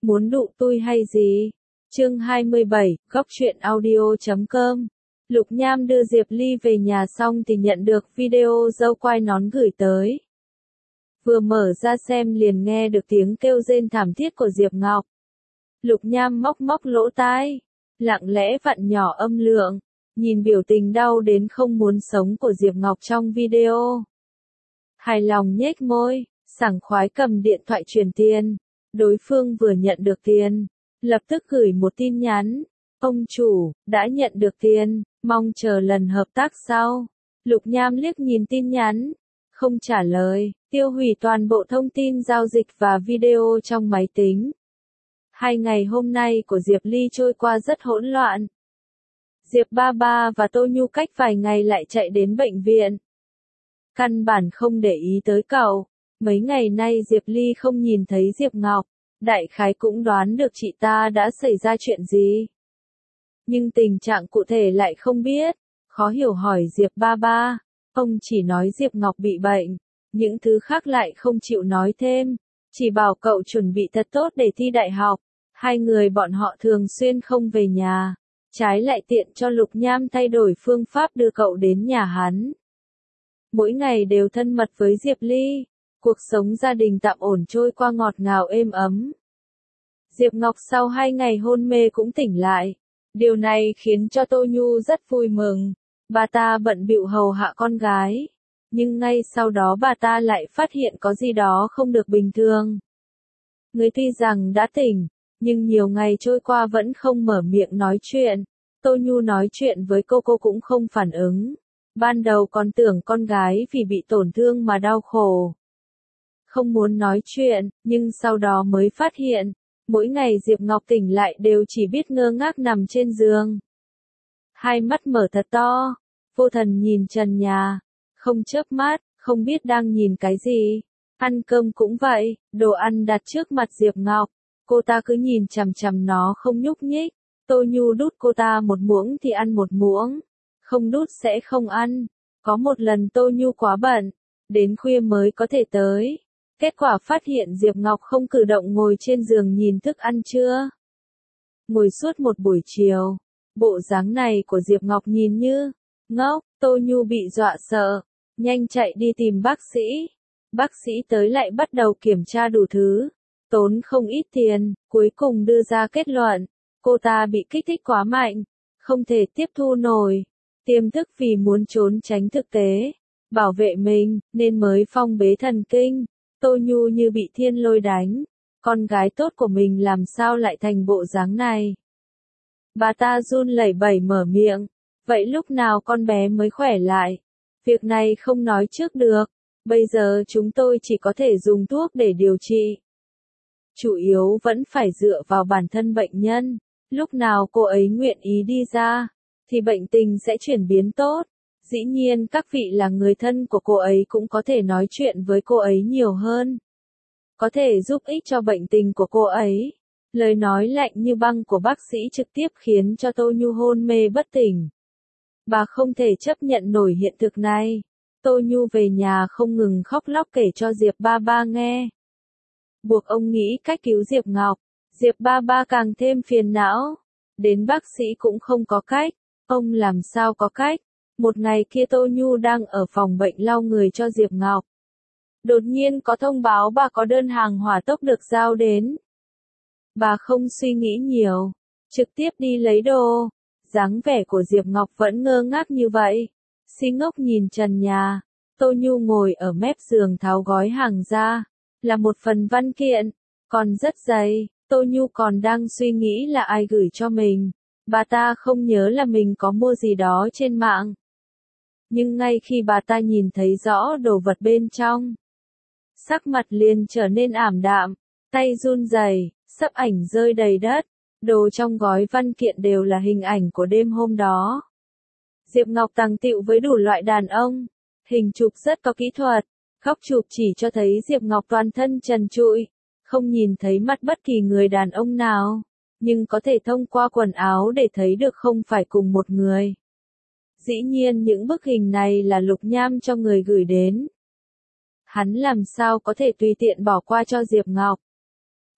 Muốn đụ tôi hay gì? Chương 27, góc truyện audio.com. Lục Nham đưa Diệp Ly về nhà xong thì nhận được video dâu quai nón gửi tới. Vừa mở ra xem liền nghe được tiếng kêu rên thảm thiết của Diệp Ngọc. Lục Nham móc lỗ tai, lặng lẽ vặn nhỏ âm lượng, nhìn biểu tình đau đến không muốn sống của Diệp Ngọc trong video. Hài lòng nhếch môi, sảng khoái cầm điện thoại chuyển tiền. Đối phương vừa nhận được tiền, lập tức gửi một tin nhắn. Ông chủ, đã nhận được tiền, mong chờ lần hợp tác sau. Lục Nham liếc nhìn tin nhắn, không trả lời, tiêu hủy toàn bộ thông tin giao dịch và video trong máy tính. 2 ngày hôm nay của Diệp Ly trôi qua rất hỗn loạn. Diệp Ba Ba và Tô Nhu cách vài ngày lại chạy đến bệnh viện. Căn bản không để ý tới cậu. Mấy ngày nay Diệp Ly không nhìn thấy Diệp Ngọc, đại khái cũng đoán được chị ta đã xảy ra chuyện gì. Nhưng tình trạng cụ thể lại không biết, khó hiểu hỏi Diệp Ba Ba, ông chỉ nói Diệp Ngọc bị bệnh, những thứ khác lại không chịu nói thêm, chỉ bảo cậu chuẩn bị thật tốt để thi đại học. 2 người bọn họ thường xuyên không về nhà, trái lại tiện cho Lục Nham thay đổi phương pháp đưa cậu đến nhà hắn. Mỗi ngày đều thân mật với Diệp Ly. Cuộc sống gia đình tạm ổn trôi qua ngọt ngào êm ấm. Diệp Ngọc sau 2 ngày hôn mê cũng tỉnh lại. Điều này khiến cho Tô Nhu rất vui mừng. Bà ta bận bịu hầu hạ con gái. Nhưng ngay sau đó bà ta lại phát hiện có gì đó không được bình thường. Người tuy rằng đã tỉnh, nhưng nhiều ngày trôi qua vẫn không mở miệng nói chuyện. Tô Nhu nói chuyện với cô cũng không phản ứng. Ban đầu còn tưởng con gái vì bị tổn thương mà đau khổ, không muốn nói chuyện, nhưng sau đó mới phát hiện, mỗi ngày Diệp Ngọc tỉnh lại đều chỉ biết ngơ ngác nằm trên giường. Hai mắt mở thật to, vô thần nhìn trần nhà, không chớp mắt, không biết đang nhìn cái gì. Ăn cơm cũng vậy, đồ ăn đặt trước mặt Diệp Ngọc, cô ta cứ nhìn chằm chằm nó không nhúc nhích. Tô Nhu đút cô ta một muỗng thì ăn một muỗng, không đút sẽ không ăn. Có một lần Tô Nhu quá bận, đến khuya mới có thể tới. Kết quả phát hiện Diệp Ngọc không cử động ngồi trên giường nhìn thức ăn trưa. Ngồi suốt một buổi chiều, bộ dáng này của Diệp Ngọc nhìn như ngốc. Tô Nhu bị dọa sợ, nhanh chạy đi tìm bác sĩ. Bác sĩ tới lại bắt đầu kiểm tra đủ thứ, tốn không ít tiền, cuối cùng đưa ra kết luận, cô ta bị kích thích quá mạnh, không thể tiếp thu nổi. Tiềm thức vì muốn trốn tránh thực tế, bảo vệ mình, nên mới phong bế thần kinh. Tô Nhu như bị thiên lôi đánh, con gái tốt của mình làm sao lại thành bộ dáng này. Bà ta run lẩy bẩy mở miệng, vậy lúc nào con bé mới khỏe lại? Việc này không nói trước được, bây giờ chúng tôi chỉ có thể dùng thuốc để điều trị. Chủ yếu vẫn phải dựa vào bản thân bệnh nhân, lúc nào cô ấy nguyện ý đi ra, thì bệnh tình sẽ chuyển biến tốt. Dĩ nhiên các vị là người thân của cô ấy cũng có thể nói chuyện với cô ấy nhiều hơn. Có thể giúp ích cho bệnh tình của cô ấy. Lời nói lạnh như băng của bác sĩ trực tiếp khiến cho Tô Nhu hôn mê bất tỉnh. Bà không thể chấp nhận nổi hiện thực này. Tô Nhu về nhà không ngừng khóc lóc kể cho Diệp Ba Ba nghe. Buộc ông nghĩ cách cứu Diệp Ngọc. Diệp Ba Ba càng thêm phiền não. Đến bác sĩ cũng không có cách. Ông làm sao có cách. Một ngày kia Tô Nhu đang ở phòng bệnh lau người cho Diệp Ngọc. Đột nhiên có thông báo bà có đơn hàng hỏa tốc được giao đến. Bà không suy nghĩ nhiều, trực tiếp đi lấy đồ. Dáng vẻ của Diệp Ngọc vẫn ngơ ngác như vậy. Si ngốc nhìn trần nhà. Tô Nhu ngồi ở mép giường tháo gói hàng ra. Là một phần văn kiện, còn rất dày. Tô Nhu còn đang suy nghĩ là ai gửi cho mình. Bà ta không nhớ là mình có mua gì đó trên mạng. Nhưng ngay khi bà ta nhìn thấy rõ đồ vật bên trong, sắc mặt liền trở nên ảm đạm, tay run rẩy, sấp ảnh rơi đầy đất. Đồ trong gói văn kiện đều là hình ảnh của đêm hôm đó. Diệp Ngọc tàng tịu với đủ loại đàn ông, hình chụp rất có kỹ thuật, góc chụp chỉ cho thấy Diệp Ngọc toàn thân trần trụi, không nhìn thấy mặt bất kỳ người đàn ông nào, nhưng có thể thông qua quần áo để thấy được không phải cùng một người. Dĩ nhiên những bức hình này là Lục Nham cho người gửi đến. Hắn làm sao có thể tùy tiện bỏ qua cho Diệp Ngọc.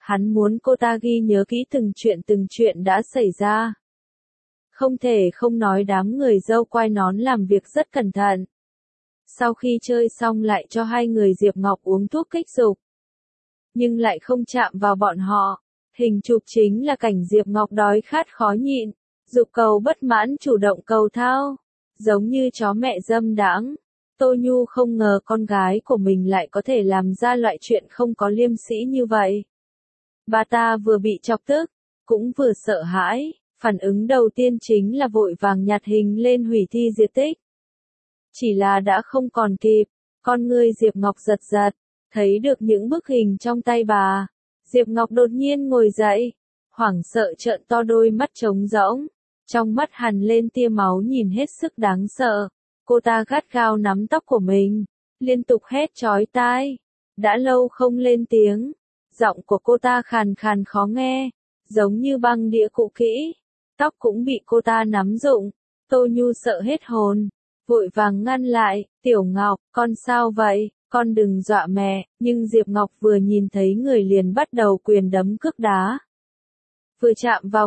Hắn muốn cô ta ghi nhớ kỹ từng chuyện đã xảy ra. Không thể không nói đám người dâu quai nón làm việc rất cẩn thận. Sau khi chơi xong lại cho hai người Diệp Ngọc uống thuốc kích dục. Nhưng lại không chạm vào bọn họ. Hình chụp chính là cảnh Diệp Ngọc đói khát khó nhịn, dục cầu bất mãn chủ động cầu thao, giống như chó mẹ dâm đãng. Tô Nhu không ngờ con gái của mình lại có thể làm ra loại chuyện không có liêm sỉ như vậy. Bà ta vừa bị chọc tức, cũng vừa sợ hãi, phản ứng đầu tiên chính là vội vàng nhặt hình lên hủy thi diệt tích. Chỉ là đã không còn kịp, con ngươi Diệp Ngọc giật giật, thấy được những bức hình trong tay bà. Diệp Ngọc đột nhiên ngồi dậy, hoảng sợ trợn to đôi mắt trống rỗng, trong mắt hằn lên tia máu nhìn hết sức đáng sợ. Cô ta gắt gao nắm tóc của mình, liên tục hét chói tai. Đã lâu không lên tiếng, giọng của cô ta khàn khàn khó nghe, giống như băng đĩa cũ kỹ. Tóc cũng bị cô ta nắm rụng. Tô Nhu sợ hết hồn, vội vàng ngăn lại, Tiểu Ngọc, con sao vậy, con đừng dọa mẹ. Nhưng Diệp Ngọc vừa nhìn thấy người liền bắt đầu quyền đấm cước đá. Vừa chạm vào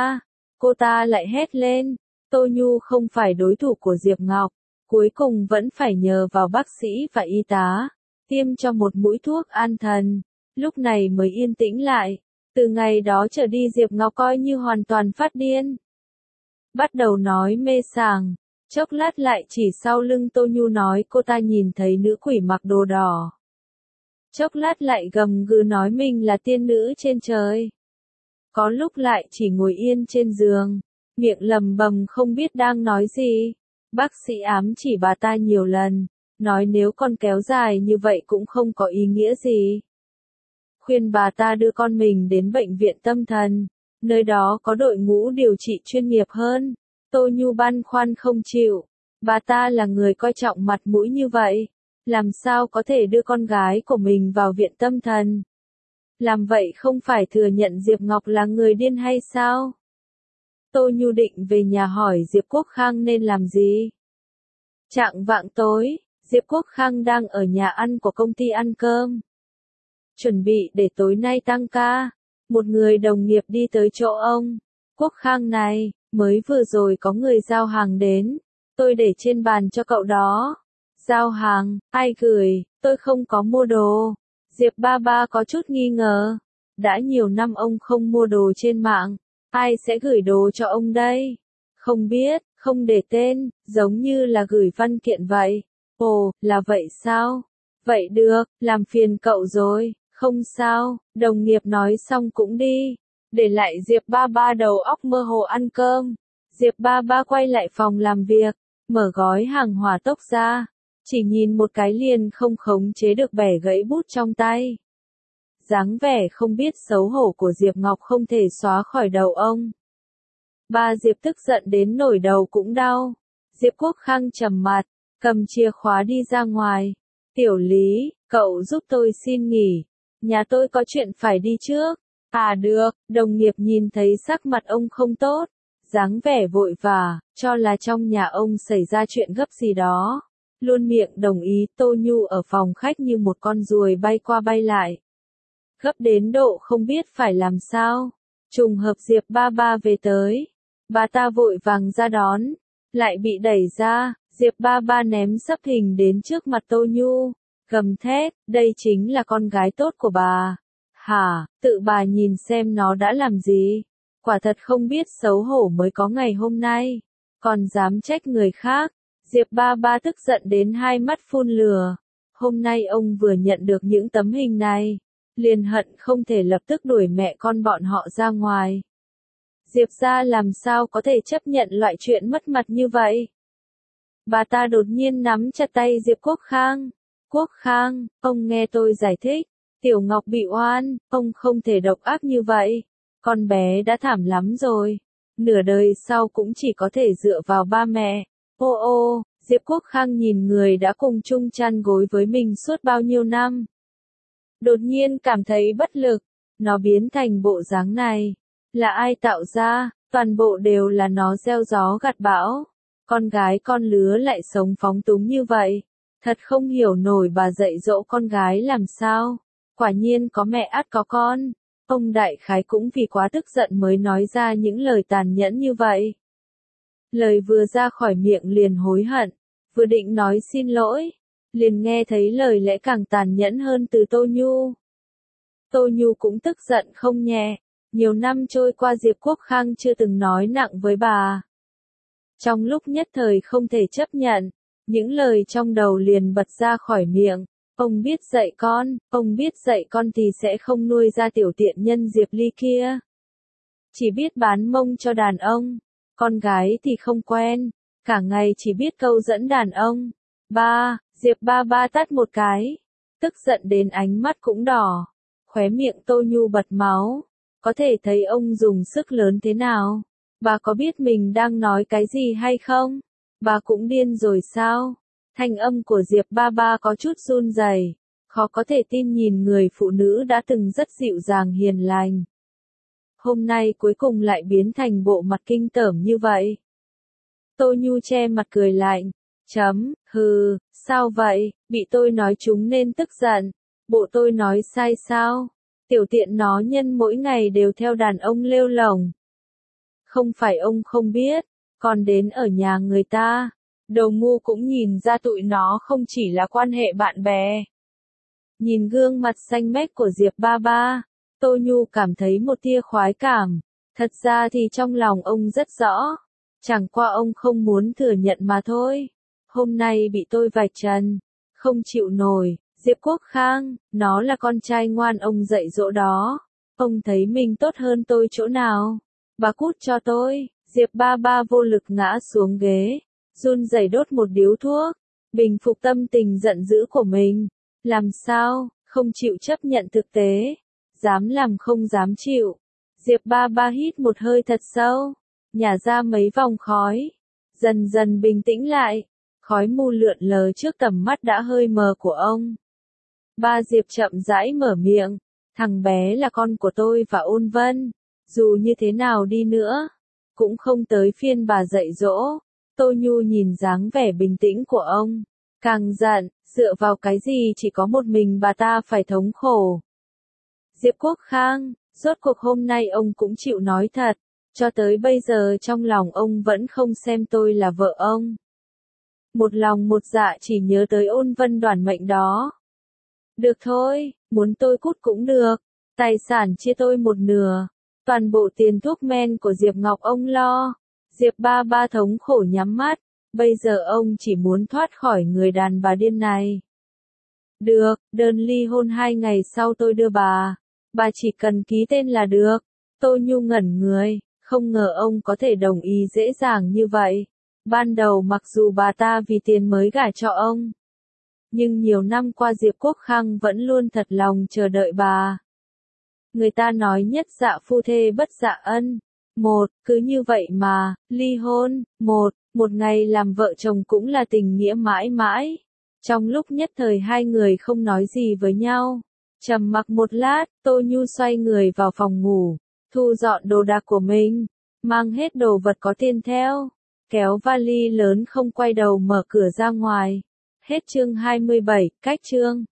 cô ta lại hét lên. Tô Nhu không phải đối thủ của Diệp Ngọc, cuối cùng vẫn phải nhờ vào bác sĩ và y tá, tiêm cho một mũi thuốc an thần, lúc này mới yên tĩnh lại. Từ ngày đó trở đi Diệp Ngọc coi như hoàn toàn phát điên. Bắt đầu nói mê sảng, chốc lát lại chỉ sau lưng Tô Nhu nói cô ta nhìn thấy nữ quỷ mặc đồ đỏ. Chốc lát lại gầm gừ nói mình là tiên nữ trên trời. Có lúc lại chỉ ngồi yên trên giường, miệng lầm bầm không biết đang nói gì. Bác sĩ ám chỉ bà ta nhiều lần, nói nếu con kéo dài như vậy cũng không có ý nghĩa gì. Khuyên bà ta đưa con mình đến bệnh viện tâm thần, nơi đó có đội ngũ điều trị chuyên nghiệp hơn. Tô Nhu băn khoăn không chịu, bà ta là người coi trọng mặt mũi như vậy, làm sao có thể đưa con gái của mình vào viện tâm thần. Làm vậy không phải thừa nhận Diệp Ngọc là người điên hay sao? Tô Nhu định về nhà hỏi Diệp Quốc Khang nên làm gì. Chạng vạng tối, Diệp Quốc Khang đang ở nhà ăn của công ty ăn cơm. Chuẩn bị để tối nay tăng ca, một người đồng nghiệp đi tới chỗ ông. Quốc Khang này, mới vừa rồi có người giao hàng đến, tôi để trên bàn cho cậu đó. Giao hàng, ai gửi, tôi không có mua đồ. Diệp ba ba có chút nghi ngờ. Đã nhiều năm ông không mua đồ trên mạng, ai sẽ gửi đồ cho ông đây? Không biết, không để tên, giống như là gửi văn kiện vậy. Ồ, là vậy sao? Vậy được, làm phiền cậu rồi, không sao, đồng nghiệp nói xong cũng đi. Để lại Diệp ba ba đầu óc mơ hồ ăn cơm. Diệp ba ba quay lại phòng làm việc, mở gói hàng hỏa tốc ra. Chỉ nhìn một cái liền không khống chế được bẻ gãy bút trong tay. Dáng vẻ không biết xấu hổ của Diệp Ngọc không thể xóa khỏi đầu ông. Ba Diệp tức giận đến nổi đầu cũng đau. Diệp Quốc Khang trầm mặt, cầm chìa khóa đi ra ngoài. Tiểu Lý, cậu giúp tôi xin nghỉ. Nhà tôi có chuyện phải đi trước. À được, đồng nghiệp nhìn thấy sắc mặt ông không tốt. Dáng vẻ vội vã, cho là trong nhà ông xảy ra chuyện gấp gì đó. Luôn miệng đồng ý. Tô Nhu ở phòng khách như một con ruồi bay qua bay lại. Gấp đến độ không biết phải làm sao. Trùng hợp Diệp ba ba về tới. Bà ta vội vàng ra đón. Lại bị đẩy ra. Diệp ba ba ném sấp hình đến trước mặt Tô Nhu. Gầm thét, đây chính là con gái tốt của bà. Hả, tự bà nhìn xem nó đã làm gì. Quả thật không biết xấu hổ mới có ngày hôm nay. Còn dám trách người khác. Diệp ba ba tức giận đến hai mắt phun lửa. Hôm nay ông vừa nhận được những tấm hình này. Liền hận không thể lập tức đuổi mẹ con bọn họ ra ngoài. Diệp gia làm sao có thể chấp nhận loại chuyện mất mặt như vậy? Bà ta đột nhiên nắm chặt tay Diệp Quốc Khang. Quốc Khang, ông nghe tôi giải thích. Tiểu Ngọc bị oan, ông không thể độc ác như vậy. Con bé đã thảm lắm rồi. Nửa đời sau cũng chỉ có thể dựa vào ba mẹ. Ô ô, Diệp Quốc Khang nhìn người đã cùng chung chăn gối với mình suốt bao nhiêu năm. Đột nhiên cảm thấy bất lực. Nó biến thành bộ dáng này. Là ai tạo ra? Toàn bộ đều là nó gieo gió gặt bão. Con gái con lứa lại sống phóng túng như vậy. Thật không hiểu nổi bà dạy dỗ con gái làm sao. Quả nhiên có mẹ ắt có con. Ông đại khái cũng vì quá tức giận mới nói ra những lời tàn nhẫn như vậy. Lời vừa ra khỏi miệng liền hối hận, vừa định nói xin lỗi, liền nghe thấy lời lẽ càng tàn nhẫn hơn từ Tô Nhu. Tô Nhu cũng tức giận không nhẹ, nhiều năm trôi qua Diệp Quốc Khang chưa từng nói nặng với bà. Trong lúc nhất thời không thể chấp nhận, những lời trong đầu liền bật ra khỏi miệng. Ông biết dạy con thì sẽ không nuôi ra tiểu tiện nhân Diệp Ly kia. Chỉ biết bán mông cho đàn ông, con gái thì không quen, cả ngày chỉ biết câu dẫn đàn ông. Diệp ba ba tát một cái, tức giận đến ánh mắt cũng đỏ, khóe miệng Tô Nhu bật máu, có thể thấy ông dùng sức lớn thế nào. Bà có biết mình đang nói cái gì hay không? Bà cũng điên rồi sao? Thanh âm của Diệp ba ba có chút run rẩy, khó có thể tin nhìn người phụ nữ đã từng rất dịu dàng hiền lành. Hôm nay cuối cùng lại biến thành bộ mặt kinh tởm như vậy. Tô Nhu che mặt cười lạnh. Hừ, sao vậy, bị tôi nói chúng nên tức giận. Bộ tôi nói sai sao? Tiểu tiện nó nhân mỗi ngày đều theo đàn ông lêu lổng. Không phải ông không biết, còn đến ở nhà người ta. Đầu ngu cũng nhìn ra tụi nó không chỉ là quan hệ bạn bè. Nhìn gương mặt xanh mét của Diệp ba ba, Tô Nhu cảm thấy một tia khoái cảm. Thật ra thì trong lòng ông rất rõ. Chẳng qua ông không muốn thừa nhận mà thôi. Hôm nay bị tôi vạch trần, không chịu nổi. Diệp Quốc Khang, nó là con trai ngoan ông dạy dỗ đó. Ông thấy mình tốt hơn tôi chỗ nào? Bà cút cho tôi. Diệp ba ba vô lực ngã xuống ghế, run rẩy đốt một điếu thuốc, bình phục tâm tình giận dữ của mình. Làm sao, không chịu chấp nhận thực tế, dám làm không dám chịu. Diệp ba ba hít một hơi thật sâu, nhả ra mấy vòng khói, dần dần bình tĩnh lại, khói mù lượn lờ trước tầm mắt đã hơi mờ của ông. Ba Diệp chậm rãi mở miệng, thằng bé là con của tôi và Ôn Vân, dù như thế nào đi nữa, cũng không tới phiên bà dạy dỗ. Tô Nhu nhìn dáng vẻ bình tĩnh của ông, càng giận, dựa vào cái gì chỉ có một mình bà ta phải thống khổ. Diệp Quốc Khang, rốt cuộc hôm nay ông cũng chịu nói thật, cho tới bây giờ trong lòng ông vẫn không xem tôi là vợ ông. Một lòng một dạ chỉ nhớ tới Ôn Vân đoản mệnh đó. Được thôi, muốn tôi cút cũng được, tài sản chia tôi một nửa, toàn bộ tiền thuốc men của Diệp Ngọc ông lo. Diệp ba ba thống khổ nhắm mắt, bây giờ ông chỉ muốn thoát khỏi người đàn bà điên này. Được, đơn ly hôn 2 ngày sau tôi đưa bà chỉ cần ký tên là được. Tô Nhu ngẩn người, không ngờ ông có thể đồng ý dễ dàng như vậy. Ban đầu mặc dù bà ta vì tiền mới gả cho ông, nhưng nhiều năm qua Diệp Quốc Khang vẫn luôn thật lòng chờ đợi bà. Người ta nói nhất dạ phu thê bất dạ ân. Cứ như vậy mà, ly hôn, một ngày làm vợ chồng cũng là tình nghĩa mãi mãi. Trong lúc nhất thời hai người không nói gì với nhau. Trầm mặc một lát, Tô Nhu xoay người vào phòng ngủ, thu dọn đồ đạc của mình, mang hết đồ vật có tiền theo, kéo vali lớn không quay đầu mở cửa ra ngoài. Hết chương 27, cách chương.